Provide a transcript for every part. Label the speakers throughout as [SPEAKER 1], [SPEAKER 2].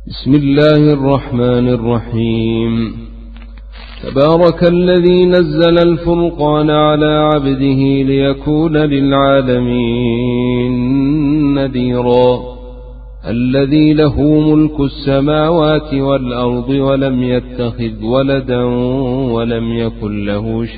[SPEAKER 1] بسم الله الرحمن الرحيم. تبارك الذي نزل الفرقان على عبده ليكون للعالمين نذيرا. الذي له ملك السماوات والأرض ولم يتخذ ولدا ولم يكن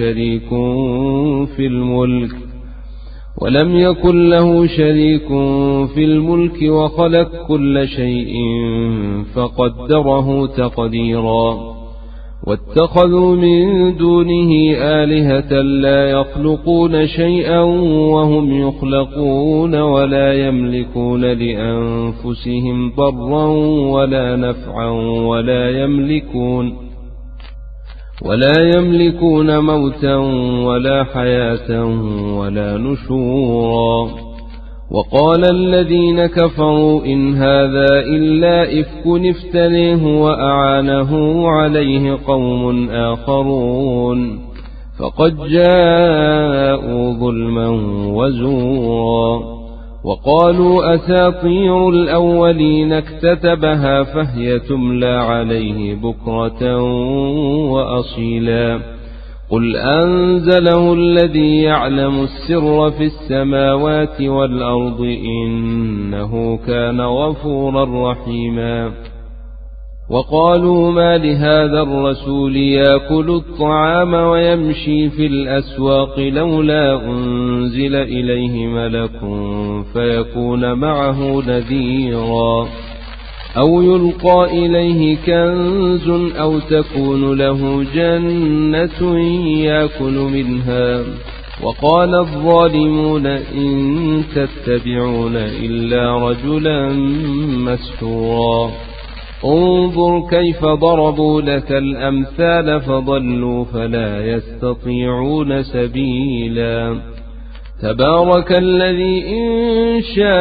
[SPEAKER 1] له شريك في الملك وخلق كل شيء فقدره تقديرا. واتخذوا من دونه آلهة لا يخلقون شيئا وهم يخلقون ولا يملكون لأنفسهم ضرا ولا نفعا ولا يملكون موتا ولا حياة ولا نشورا. وقال الذين كفروا إن هذا إلا إفك افتريه وأعانه عليه قوم آخرون فقد جاءوا ظلما وزورا. وقالوا أساطير الأولين اكتتبها فهي تملى عليه بكرة وأصيلا. قل أنزله الذي يعلم السر في السماوات والأرض إنه كان غفورا رحيما. وقالوا ما لهذا الرسول يأكل الطعام ويمشي في الأسواق لولا أنزل إليه ملك فيكون معه نذيرا أو يلقى إليه كنز أو تكون له جنة يأكل منها. وقال الظالمون إن تتبعون إلا رجلا مسحورا. انظر كيف ضربوا لك الأمثال فضلوا فلا يستطيعون سبيلا. تبارك الذي إن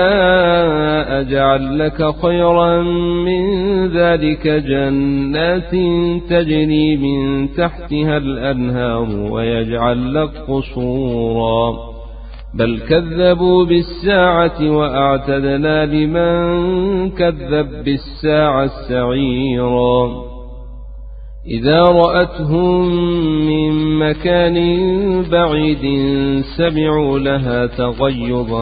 [SPEAKER 1] شاء جعل لك خيرا من ذلك جنات تجري من تحتها الأنهار ويجعل لك قصورا. بل كذبوا بالساعة وأعتدنا لمن كذب بالساعة سعيرا. إذا رأتهم من مكان بعيد سمعوا لها تغيظا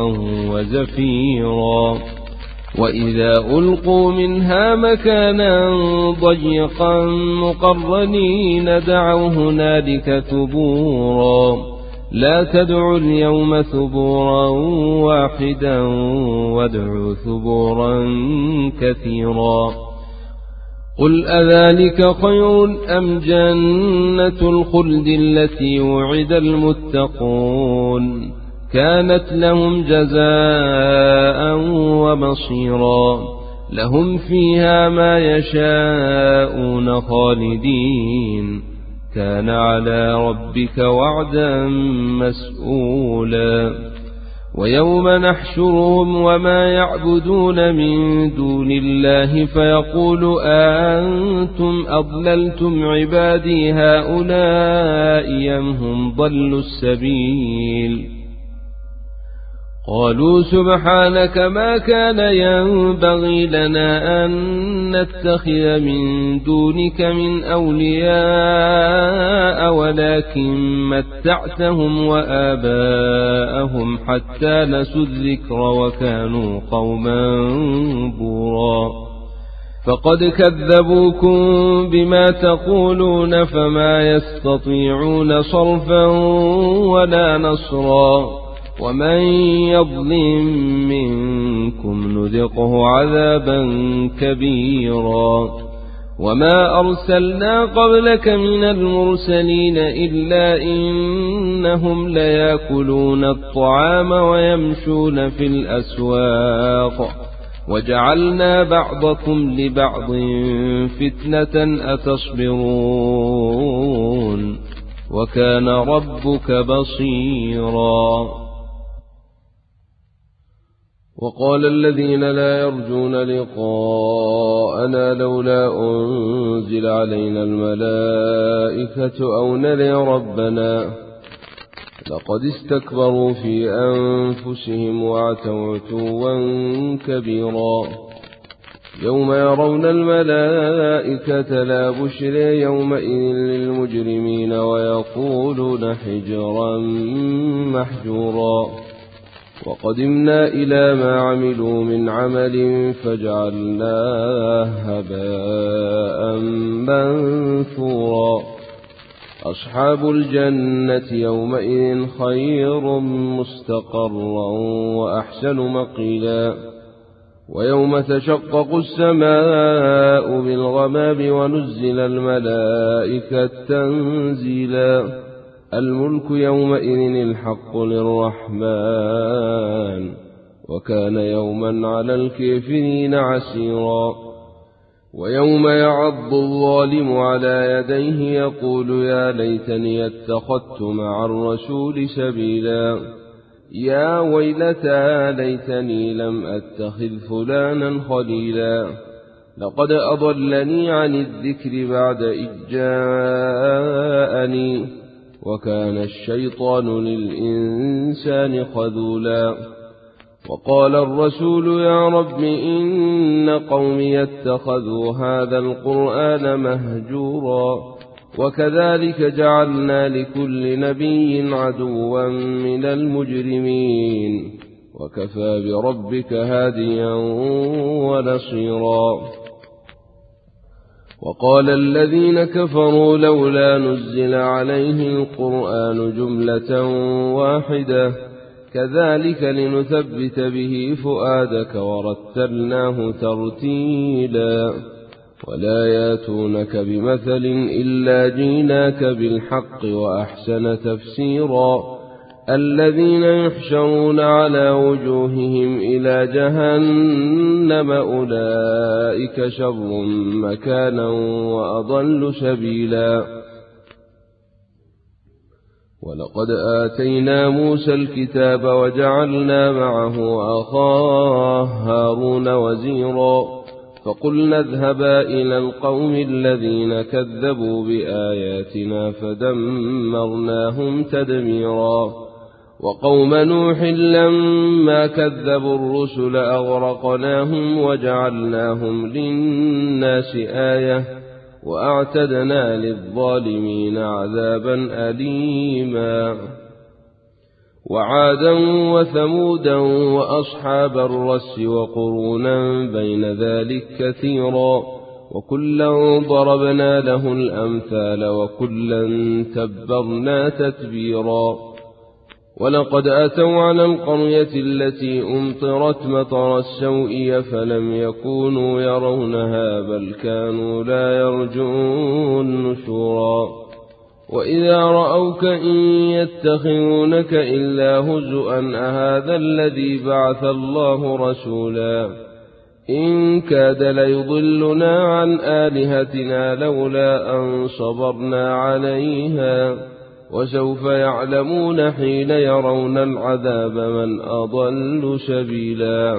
[SPEAKER 1] وزفيرا. وإذا ألقوا منها مكانا ضيقا مقرنين دعوا هنالك ثبورا. لا تدعوا اليوم ثبورا واحدا وادعوا ثبورا كثيرا. قل أذلك خير أم جنة الخلد التي وعد المتقون كانت لهم جزاء ومصيرا. لهم فيها ما يشاءون خالدين كان على ربك وعدا مسئولا. ويوم نحشرهم وما يعبدون من دون الله فيقول أنتم أضللتم عبادي هؤلاء أم هم ضلوا السبيل. قالوا سبحانك ما كان ينبغي لنا أن نتخذ من دونك من أولياء ولكن متعتهم وآباءهم حتى نسوا الذكر وكانوا قوما بورا. فقد كذبوكم بما تقولون فما يستطيعون صرفا ولا نصرا. ومن يظلم منكم نذقه عذابا كبيرا. وما أرسلنا قبلك من المرسلين إلا إنهم ليأكلون الطعام ويمشون في الأسواق وجعلنا بعضكم لبعض فتنة أتصبرون وكان ربك بصيرا. وقال الذين لا يرجون لقاءنا لولا أنزل علينا الملائكة أو نري ربنا لقد استكبروا في أنفسهم وعتوا عتوا كبيرا. يوم يرون الملائكة لا بشر يومئذ للمجرمين ويقولون حجرا محجورا. وقدمنا إلى ما عملوا من عمل فجعلناه هباء منثورا. أصحاب الجنة يومئذ خير مستقرا وأحسن مقيلا. ويوم تشقق السماء بالغمام ونزل الملائكة تنزيلا. الملك يومئذ الحق للرحمن وكان يوما على الكافرين عسيرا. ويوم يعض الظالم على يديه يقول يا ليتني اتخذت مع الرسول سبيلا. يا ويلتى ليتني لم أتخذ فلانا خليلا. لقد أضلني عن الذكر بعد إذ جاءني وكان الشيطان للإنسان خذولا. وقال الرسول يا رب إن قومي اتخذوا هذا القرآن مهجورا. وكذلك جعلنا لكل نبي عدوا من المجرمين وكفى بربك هاديا ونصيرا. وقال الذين كفروا لولا نزل عليه القرآن جملة واحدة كذلك لنثبت به فؤادك ورتلناه ترتيلا. ولا ياتونك بمثل إلا جيناك بالحق وأحسن تفسيرا. الذين يحشرون على وجوههم إلى جهنم أولئك شر مكانا وأضل سبيلا. ولقد آتينا موسى الكتاب وجعلنا معه أخاه هارون وزيرا. فقلنا اذهبا إلى القوم الذين كذبوا بآياتنا فدمرناهم تدميرا. وقوم نوح لما كذبوا الرسل أغرقناهم وجعلناهم للناس آية وأعتدنا للظالمين عذابا أليما. وعادا وثمودا وأصحاب الرس وقرونا بين ذلك كثيرا. وكلا ضربنا له الأمثال وكلا تبرنا تتبيرا. ولقد أتوا على القرية التي أمطرت مطر السوء فلم يكونوا يرونها بل كانوا لا يرجون نشورا. وإذا رأوك إن يتخذونك إلا هزؤا أهذا الذي بعث الله رسولا. إن كاد ليضلنا عن آلهتنا لولا أن صبرنا عليها. وسوف يعلمون حين يرون العذاب من أضل سبيلا.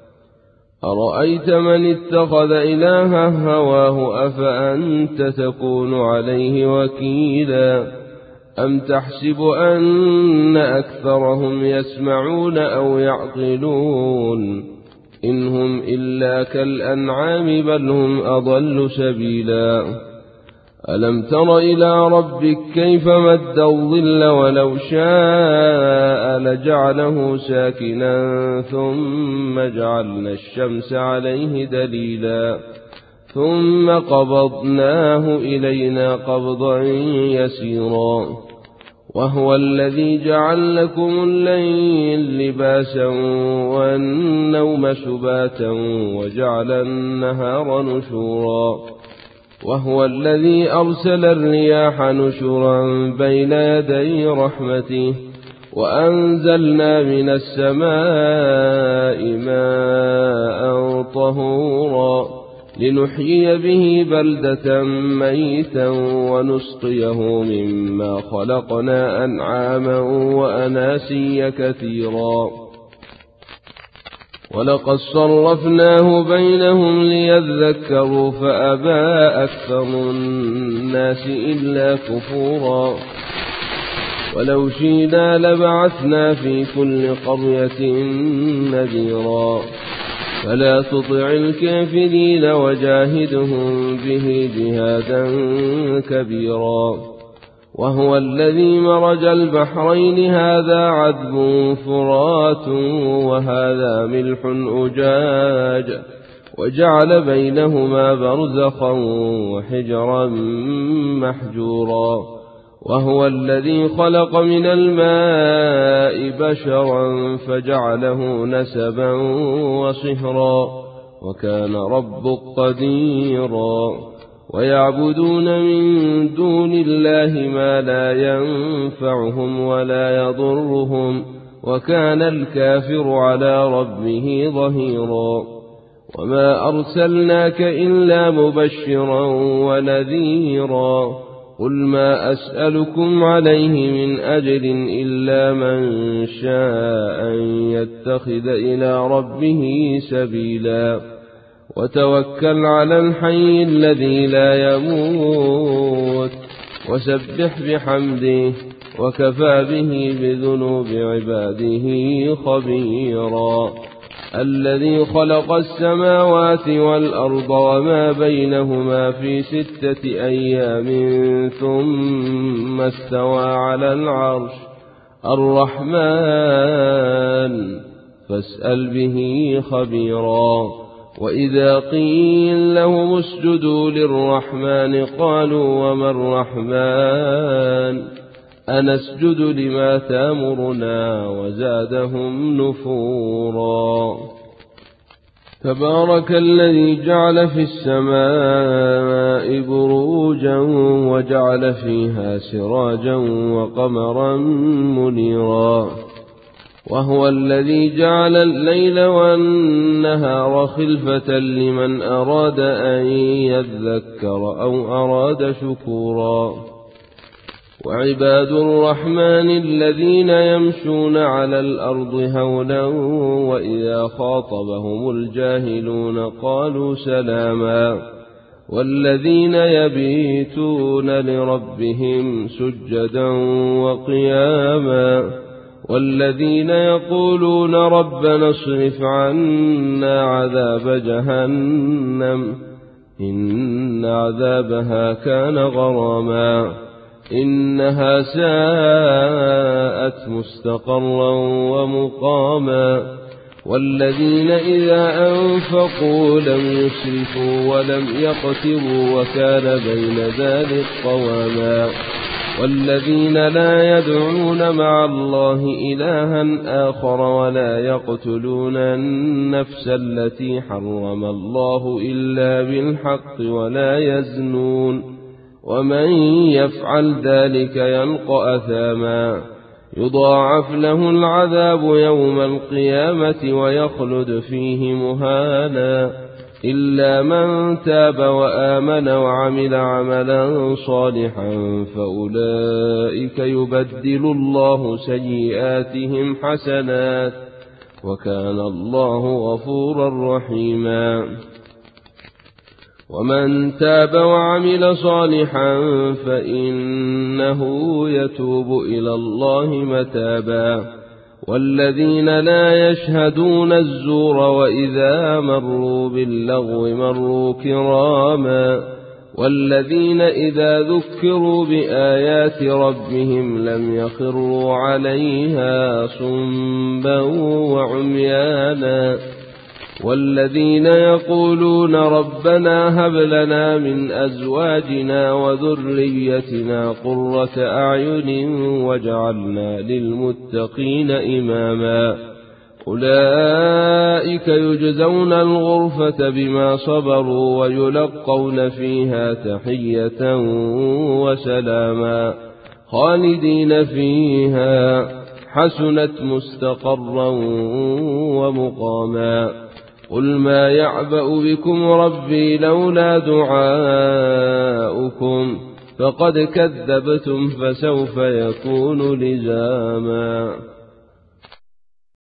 [SPEAKER 1] أرأيت من اتخذ إلهه هواه أفأنت تكون عليه وكيلا. أم تحسب أن أكثرهم يسمعون أو يعقلون إن هم إلا كالأنعام بل هم أضل سبيلا. ألم تر إلى ربك كيف مد الظل ولو شاء لجعله ساكنا ثم جعلنا الشمس عليه دليلا. ثم قبضناه إلينا قبضا يسيرا. وهو الذي جعل لكم الليل لباسا والنوم سباتا وجعل النهار نشورا. وهو الذي أرسل الرياح نشرا بين يدي رحمته. وأنزلنا من السماء ماء طهورا لنحيي به بلدة ميتا ونسقيه مما خلقنا أنعاما وأناسيا كثيرا. ولقد صرفناه بينهم ليذكروا فأبى أكثر الناس إلا كفورا. ولو شئنا لبعثنا في كل قرية نذيرا. فلا تطع الكافرين وجاهدهم به جهادا كبيرا. وهو الذي مرج البحرين هذا عذب فرات وهذا ملح أجاج وجعل بينهما برزخا وحجرا محجورا. وهو الذي خلق من الماء بشرا فجعله نسبا وصهرا وكان ربك قديرا. ويعبدون من دون الله ما لا ينفعهم ولا يضرهم وكان الكافر على ربه ظهيرا. وما أرسلناك إلا مبشرا ونذيرا. قل ما أسألكم عليه من أجر إلا من شاء أن يتخذ إلى ربه سبيلا. وتوكل على الحي الذي لا يموت وسبح بحمده وكفى به بذنوب عباده خبيرا. الذي خلق السماوات والأرض وما بينهما في 6 أيام ثم استوى على العرش الرحمن فاسأل به خبيرا. وإذا قيل لهم اسجدوا للرحمن قالوا وما الرحمن أنسجد لما تأمرنا وزادهم نفورا. تبارك الذي جعل في السماء بروجا وجعل فيها سراجا وقمرا منيرا. وهو الذي جعل الليل والنهار خلفة لمن أراد أن يذكر أو أراد شكورا. وعباد الرحمن الذين يمشون على الأرض هونا وإذا خاطبهم الجاهلون قالوا سلاما. والذين يبيتون لربهم سجدا وقياما. والذين يقولون ربنا اصرف عنا عذاب جهنم إن عذابها كان غراما إنها ساءت مستقرا ومقاما. والذين إذا أنفقوا لم يسرفوا ولم يقتروا وكان بين ذلك قواما. والذين لا يدعون مع الله إلها آخر ولا يقتلون النفس التي حرم الله إلا بالحق ولا يزنون ومن يفعل ذلك يلقى أثاما يضاعف له العذاب يوم القيامة ويخلد فيه مهانا إلا من تاب وآمن وعمل عملا صالحا فأولئك يبدل الله سيئاتهم حسنات وكان الله غفورا رحيما. ومن تاب وعمل صالحا فإنه يتوب إلى الله متابا. والذين لا يشهدون الزور وإذا مروا باللغو مروا كراما. والذين إذا ذكروا بآيات ربهم لم يخروا عليها صما وعميانا. والذين يقولون ربنا هب لنا من أزواجنا وذريتنا قرة أعين واجعلنا للمتقين إماما. أولئك يجزون الغرفة بما صبروا ويلقون فيها تحية وسلاما خالدين فيها حسنت مستقرا ومقاما. قل ما يعبأ بكم ربي لولا دعاؤكم فقد كذبتم فسوف يكون لزاما.